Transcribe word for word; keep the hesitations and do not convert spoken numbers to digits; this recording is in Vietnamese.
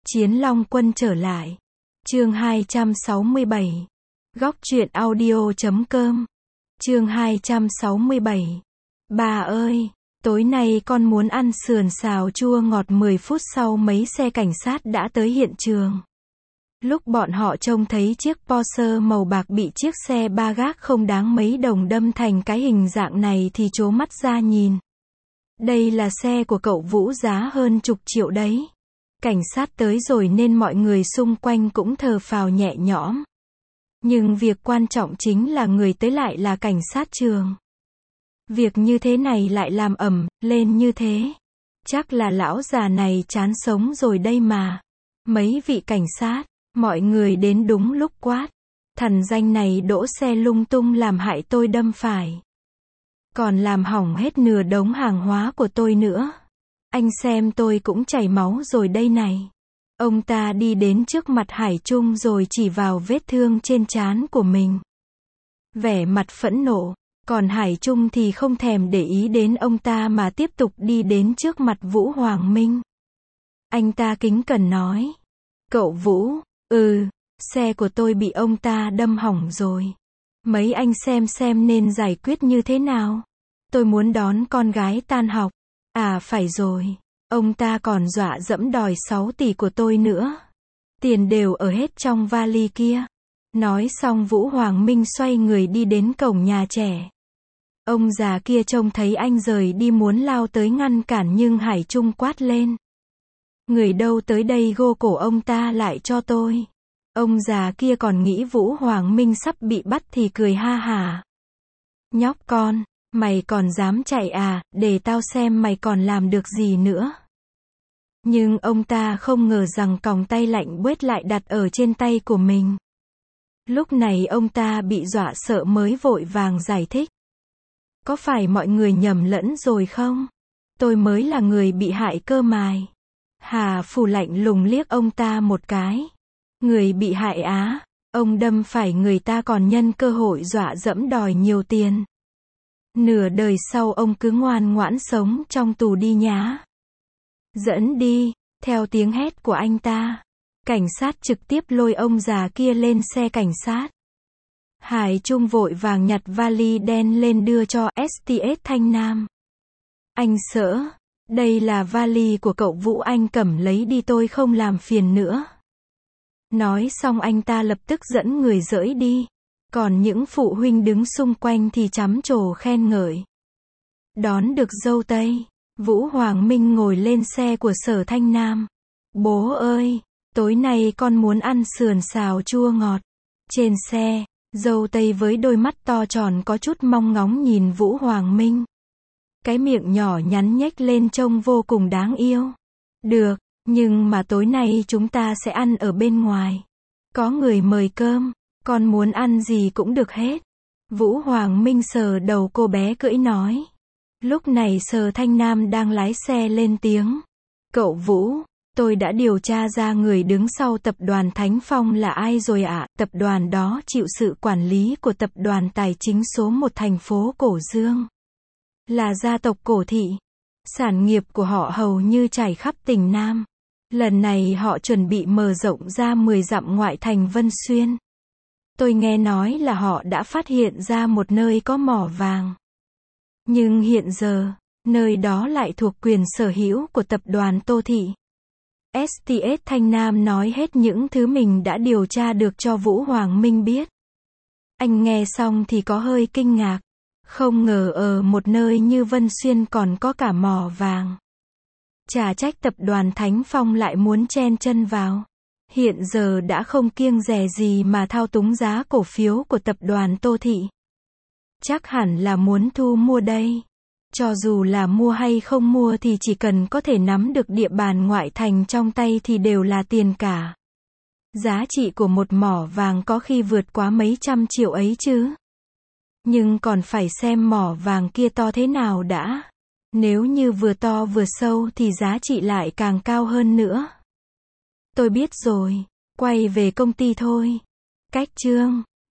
Chiến Long Quân trở lại. Chương hai trăm sáu mươi bảy. Góc truyện audio chấm com. Chương hai trăm sáu mươi bảy. Bà ơi, tối nay con muốn ăn sườn xào chua ngọt. Mười phút sau mấy xe cảnh sát đã tới hiện trường. Lúc bọn họ trông thấy chiếc Porsche màu bạc bị chiếc xe ba gác không đáng mấy đồng đâm thành cái hình dạng này thì trố mắt ra nhìn. Đây là xe của cậu Vũ, giá hơn chục triệu đấy. Cảnh sát tới rồi nên mọi người xung quanh cũng thở phào nhẹ nhõm. Nhưng việc quan trọng chính là người tới lại là cảnh sát trường. Việc như thế này lại làm ầm lên như thế. Chắc là lão già này chán sống rồi đây mà. Mấy vị cảnh sát, mọi người đến đúng lúc quát. Thần danh này đỗ xe lung tung làm hại tôi đâm phải. Còn làm hỏng hết nửa đống hàng hóa của tôi nữa. Anh xem tôi cũng chảy máu rồi đây này. Ông ta đi đến trước mặt Hải Trung rồi chỉ vào vết thương trên trán của mình. Vẻ mặt phẫn nộ, còn Hải Trung thì không thèm để ý đến ông ta mà tiếp tục đi đến trước mặt Vũ Hoàng Minh. Anh ta kính cẩn nói. Cậu Vũ, ừ, xe của tôi bị ông ta đâm hỏng rồi. Mấy anh xem xem nên giải quyết như thế nào. Tôi muốn đón con gái tan học. À phải rồi, ông ta còn dọa dẫm đòi sáu tỷ của tôi nữa. Tiền đều ở hết trong vali kia. Nói xong Vũ Hoàng Minh xoay người đi đến cổng nhà trẻ. Ông già kia trông thấy anh rời đi muốn lao tới ngăn cản nhưng Hải Trung quát lên. Người đâu tới đây gô cổ ông ta lại cho tôi. Ông già kia còn nghĩ Vũ Hoàng Minh sắp bị bắt thì cười ha hả. Nhóc con, mày còn dám chạy à, để tao xem mày còn làm được gì nữa. Nhưng ông ta không ngờ rằng còng tay lạnh buốt lại đặt ở trên tay của mình. Lúc này ông ta bị dọa sợ mới vội vàng giải thích. Có phải mọi người nhầm lẫn rồi không? Tôi mới là người bị hại cơ mài. Hà Phủ lạnh lùng liếc ông ta một cái. Người bị hại á, ông đâm phải người ta còn nhân cơ hội dọa dẫm đòi nhiều tiền. Nửa đời sau ông cứ ngoan ngoãn sống trong tù đi nhá. Dẫn đi, theo tiếng hét của anh ta. Cảnh sát trực tiếp lôi ông già kia lên xe cảnh sát. Hải Trung vội vàng nhặt vali đen lên đưa cho ét tê ét Thanh Nam. Anh sợ, đây là vali của cậu Vũ, anh cầm lấy đi, tôi không làm phiền nữa. Nói xong anh ta lập tức dẫn người dỡi đi. Còn những phụ huynh đứng xung quanh thì trắm trồ khen ngợi. Đón được dâu tây, Vũ Hoàng Minh ngồi lên xe của Sở Thanh Nam. Bố ơi, tối nay con muốn ăn sườn xào chua ngọt. Trên xe, dâu tây với đôi mắt to tròn có chút mong ngóng nhìn Vũ Hoàng Minh. Cái miệng nhỏ nhắn nhếch lên trông vô cùng đáng yêu. Được, nhưng mà tối nay chúng ta sẽ ăn ở bên ngoài. Có người mời cơm. Con muốn ăn gì cũng được hết. Vũ Hoàng Minh sờ đầu cô bé cưỡi nói. Lúc này Sở Thanh Nam đang lái xe lên tiếng. Cậu Vũ, tôi đã điều tra ra người đứng sau tập đoàn Thánh Phong là ai rồi ạ. À? Tập đoàn đó chịu sự quản lý của tập đoàn tài chính số một thành phố Cổ Dương. Là gia tộc cổ thị. Sản nghiệp của họ hầu như trải khắp tỉnh Nam. Lần này họ chuẩn bị mở rộng ra mười dặm ngoại thành Vân Xuyên. Tôi nghe nói là họ đã phát hiện ra một nơi có mỏ vàng. Nhưng hiện giờ, nơi đó lại thuộc quyền sở hữu của tập đoàn Tô Thị. ét tê ét Thanh Nam nói hết những thứ mình đã điều tra được cho Vũ Hoàng Minh biết. Anh nghe xong thì có hơi kinh ngạc. Không ngờ ở một nơi như Vân Xuyên còn có cả mỏ vàng. Chả trách tập đoàn Thánh Phong lại muốn chen chân vào. Hiện giờ đã không kiêng dè gì mà thao túng giá cổ phiếu của tập đoàn Tô Thị. Chắc hẳn là muốn thu mua đây. Cho dù là mua hay không mua thì chỉ cần có thể nắm được địa bàn ngoại thành trong tay thì đều là tiền cả. Giá trị của một mỏ vàng có khi vượt quá mấy trăm triệu ấy chứ. Nhưng còn phải xem mỏ vàng kia to thế nào đã. Nếu như vừa to vừa sâu thì giá trị lại càng cao hơn nữa. Tôi biết rồi, quay về công ty thôi. Cách chương